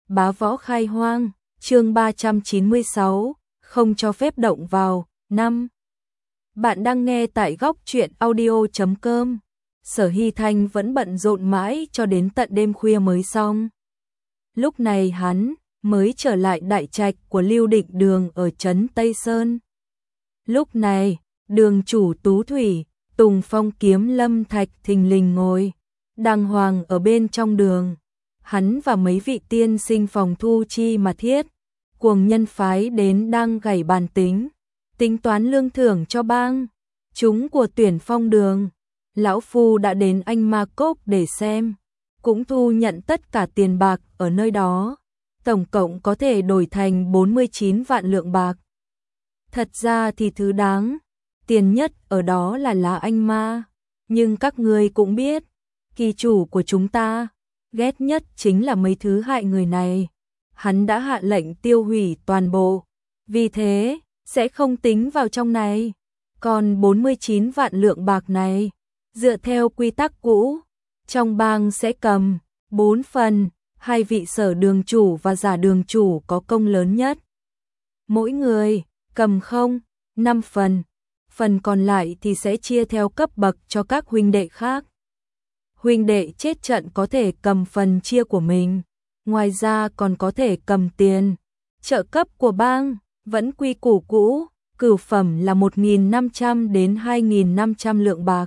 Bá Võ Khai Hoang, chương 396, không cho phép động vào, 5. Bạn đang nghe tại góc truyện audio.com. Sở Hy Thanh vẫn bận rộn mãi cho đến tận đêm khuya mới xong. Lúc này hắn mới trở lại đại trạch của Lưu Định Đường ở trấn Tây Sơn. Lúc này, đường chủ Tú Thủy, Tùng Phong Kiếm Lâm Thạch thình lình ngồi đàng hoàng ở bên trong đường. Hắn và mấy vị tiên sinh phòng thu chi mà thiết, cuồng nhân phái đến đang gảy bàn tính toán lương thưởng cho bang chúng của Tuyển Phong Đường. Lão Phu đã đến Anh Ma Cốc để xem, cũng thu nhận tất cả tiền bạc ở nơi đó, tổng cộng có thể đổi thành 49 vạn lượng bạc. Thật ra thì thứ đáng tiền nhất ở đó là lá anh ma, nhưng các ngươi cũng biết, kỳ chủ của chúng ta ghét nhất chính là mấy thứ hại người này. Hắn đã hạ lệnh tiêu hủy toàn bộ, vì thế sẽ không tính vào trong này. Còn 49 vạn lượng bạc này, dựa theo quy tắc cũ, trong bang sẽ cầm 4 phần, hai vị sở đường chủ và giả đường chủ có công lớn nhất. Mỗi người cầm 5 phần, phần còn lại thì sẽ chia theo cấp bậc cho các huynh đệ khác. Huynh đệ chết trận có thể cầm phần chia của mình, ngoài ra còn có thể cầm tiền trợ cấp của bang, vẫn quy củ cũ, cửu phẩm là 1.500 đến 2.500 lượng bạc.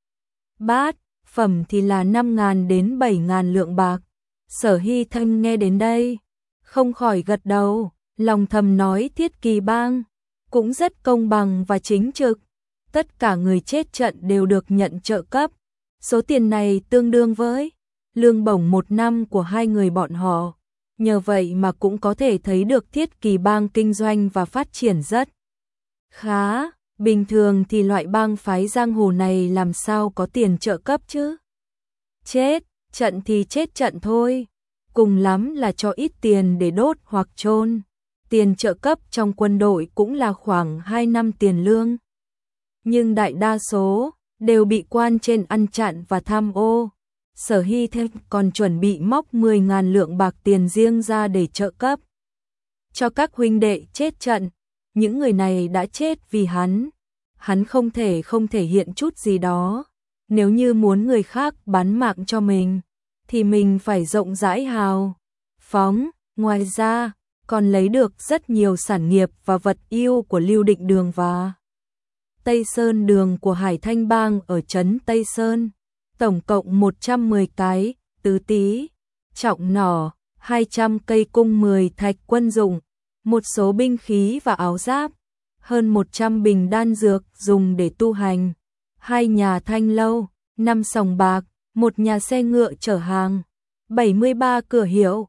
Bát phẩm thì là 5.000 đến 7.000 lượng bạc. Sở Hy Thanh nghe đến đây, không khỏi gật đầu, lòng thầm nói Thiết Kỳ bang cũng rất công bằng và chính trực. Tất cả người chết trận đều được nhận trợ cấp. Số tiền này tương đương với lương bổng 1 năm của hai người bọn họ. Nhờ vậy mà cũng có thể thấy được Thiết Kỳ bang kinh doanh và phát triển rất khá. Bình thường thì loại bang phái giang hồ này làm sao có tiền trợ cấp chứ? Chết trận thì chết trận thôi, cùng lắm là cho ít tiền để đốt hoặc chôn. Tiền trợ cấp trong quân đội cũng là khoảng 2 năm tiền lương. Nhưng đại đa số đều bị quan trên ăn chặn và tham ô. Sở Hy Thanh còn chuẩn bị móc 10.000 lượng bạc tiền riêng ra để trợ cấp cho các huynh đệ chết trận. Những người này đã chết vì hắn không thể hiện chút gì đó. Nếu như muốn người khác bán mạng cho mình, thì mình phải rộng rãi hào phóng. Ngoài ra, còn lấy được rất nhiều sản nghiệp và vật yêu của Lưu Định Đường và Tây Sơn Đường của Hải Thanh bang ở trấn Tây Sơn. Tổng cộng 110 cái tứ tí, trọng nỏ, 200 cây cung 10 thạch quân dụng, một số binh khí và áo giáp, hơn 100 bình đan dược dùng để tu hành, 2 nhà thanh lâu, 5 sòng bạc, 1 nhà xe ngựa chở hàng, 73 cửa hiệu,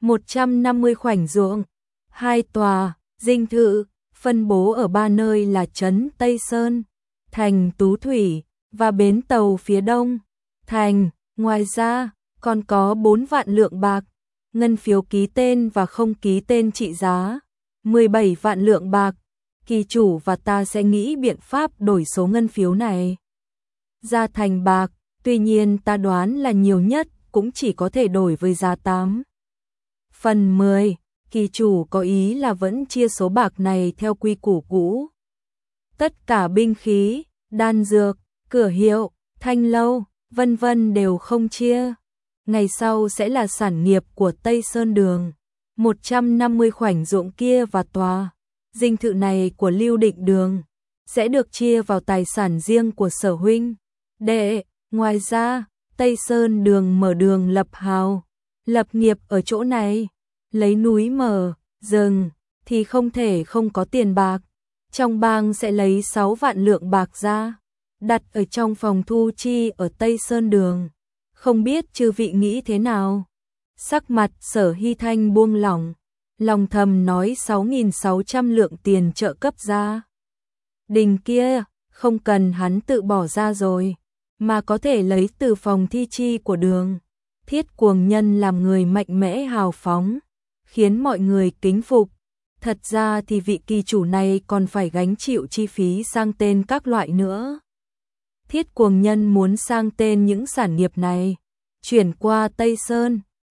150 khoảnh ruộng, 2 tòa dinh thự, phân bố ở 3 nơi là trấn Tây Sơn, thành Tú Thủy và bến tàu phía đông thành. Ngoài ra, còn có 4 vạn lượng bạc, ngân phiếu ký tên và không ký tên trị giá 17 vạn lượng bạc. Kỳ chủ và ta sẽ nghĩ biện pháp đổi số ngân phiếu này ra thành bạc, tuy nhiên ta đoán là nhiều nhất cũng chỉ có thể đổi với giá 8 phần 10. Kỳ chủ có ý là vẫn chia số bạc này theo quy củ cũ. Tất cả binh khí, đan dược, cửa hiệu, thanh lâu, vân vân đều không chia. Ngày sau sẽ là sản nghiệp của Tây Sơn Đường. 150 khoảnh ruộng kia và tòa dinh thự này của Lưu Định Đường sẽ được chia vào tài sản riêng của Sở huynh đệ. Ngoài ra, Tây Sơn Đường mở đường lập hào, lập nghiệp ở chỗ này, lấy núi mở rừng thì không thể không có tiền bạc. Trong bang sẽ lấy 6 vạn lượng bạc ra, đặt ở trong phòng thu chi ở Tây Sơn Đường. Không biết chư vị nghĩ thế nào? Sắc mặt Sở Hy Thanh buông lỏng, lòng thầm nói 6.600 lượng tiền trợ cấp ra. Đình kia, không cần hắn tự bỏ ra rồi, mà có thể lấy từ phòng thi chi của đường. Thiết Cuồng Nhân làm người mạnh mẽ hào phóng, khiến mọi người kính phục. Thật ra thì vị kỳ chủ này còn phải gánh chịu chi phí sang tên các loại nữa. Thiết Cuồng Nhân muốn sang tên những sản nghiệp này, chuyển qua Tây Sơn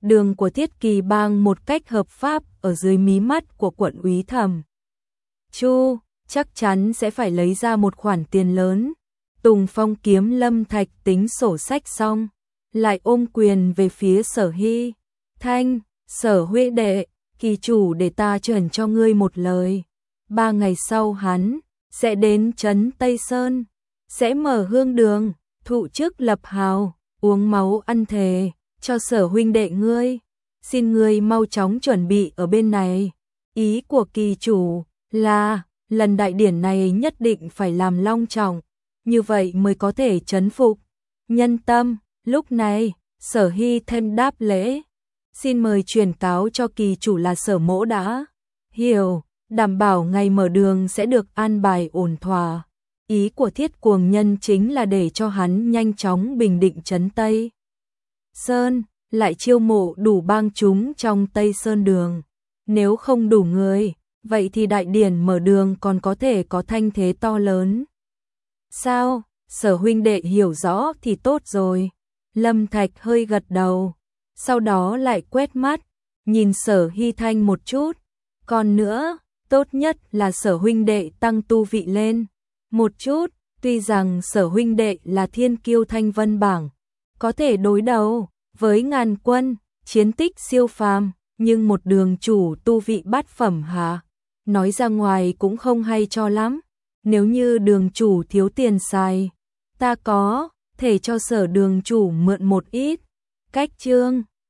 đường của Thiết Kỳ Bang một cách hợp pháp ở dưới mí mắt của quận úy Thẩm Chu, chắc chắn sẽ phải lấy ra một khoản tiền lớn. Tùng Phong kiếm Lâm Thạch tính sổ sách xong, lại ôm quyền về phía Sở Hy Thanh, Sở huynh đệ, kỳ chủ để ta truyền cho ngươi một lời. 3 ngày sau hắn sẽ đến trấn Tây Sơn, sẽ mở hương đường, thụ chức lập hào, uống máu ăn thề cho Sở huynh đệ ngươi. Xin ngươi mau chóng chuẩn bị ở bên này. Ý của kỳ chủ là lần đại điển này nhất định phải làm long trọng, như vậy mới có thể trấn phục nhân tâm. Lúc này, Sở Hy Thanh đáp lễ, xin mời truyền cáo cho kỳ chủ là Sở mỗ đã hiểu, đảm bảo ngày mở đường sẽ được an bài ổn thỏa. Ý của Thiết Cuồng Nhân chính là để cho hắn nhanh chóng bình định trấn Tây Sơn, lại chiêu mộ đủ bang chúng trong Tây Sơn đường. Nếu không đủ người, vậy thì đại điển mở đường còn có thể có thanh thế to lớn. Sao? Sở huynh đệ hiểu rõ thì tốt rồi. Lâm Thạch hơi gật đầu, sau đó lại quét mắt, nhìn Sở Hy Thanh một chút. Còn nữa, tốt nhất là Sở huynh đệ tăng tu vị lên một chút, tuy rằng Sở huynh đệ là thiên kiêu Thanh Vân bảng, có thể đối đầu với ngàn quân, chiến tích siêu phàm, nhưng một đường chủ tu vị bát phẩm hả? Nói ra ngoài cũng không hay cho lắm. Nếu như đường chủ thiếu tiền xài, ta có thể cho Sở đường chủ mượn một ít. Cách chương